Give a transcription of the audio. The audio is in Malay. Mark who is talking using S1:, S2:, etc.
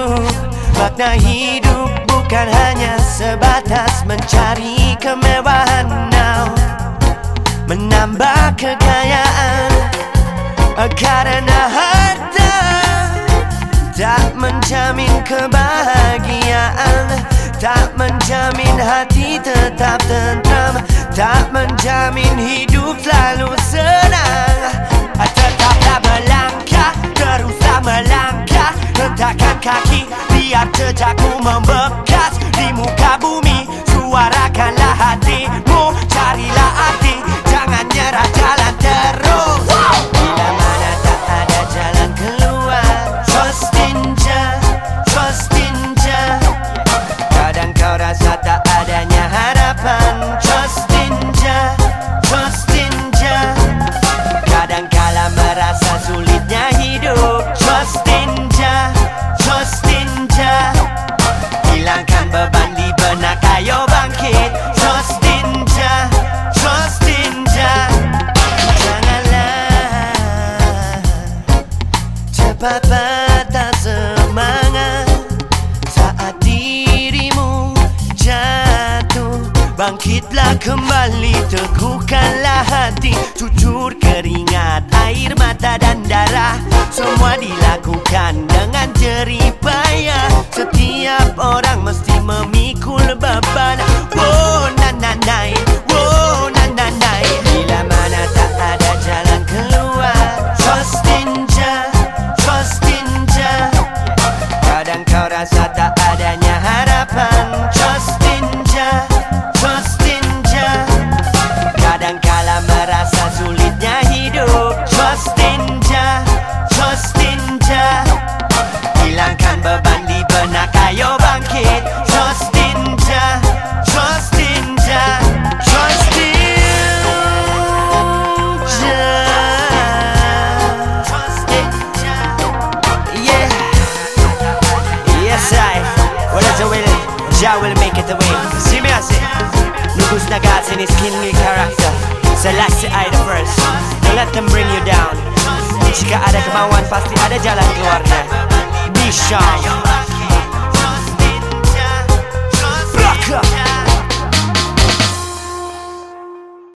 S1: hidup. Makna hidup bukan hanya sebatas mencari kemewahan, menambah kekayaan. Karena harta tak menjamin kebahagiaan, tak menjamin hati tetap tentram, tak menjamin hidup selalu senang. Tetaplah melangkah, teruslah melangkah, hentakkan kaki biar jejakmu membekas di muka bumi. Suarakanlah hatimu, carilah arti, jangan nyerah, jalan terus. Bila mana tak ada jalan keluar, trust in Jah, trust in Jah. Kadang kau rasa tak adanya harapan, trust in Jah, trust in Jah. Kadang kala merasa sulitnya hidup, trust in Jah, trust in Jah. Hilangkan beban di benak, ayo bangkit, trust in Jah, trust in Jah. Janganlah cepat patah semangat saat dirimu jatuh. Bangkitlah kembali, teguhkanlah hati, cucur keringat, air mata dan darah, semua dilakukan dengan jerih payah. Setiap orang mesti memikul beban. Oh na na na, oh na na na. Bila mana tak ada jalan keluar, trust in Jah, trust in Jah. Kadang kau rasa tak adanya harapan, trust in Jah, trust in Jah. Kadang kala merasa sulitnya hidup, trust in Jah, trust in Jah. Hilangkan beban di benak, ayo bangkit, trust in Jah, trust in Jah, trust in Jah, trust in Jah. Yeah, yes what is the will, Jah will make it away. See me I say, lubos na gas in his kingly character. Selassie I the first, don't let them bring you down. Jika ada kemauan pasti ada jalan keluarnya. Be strong.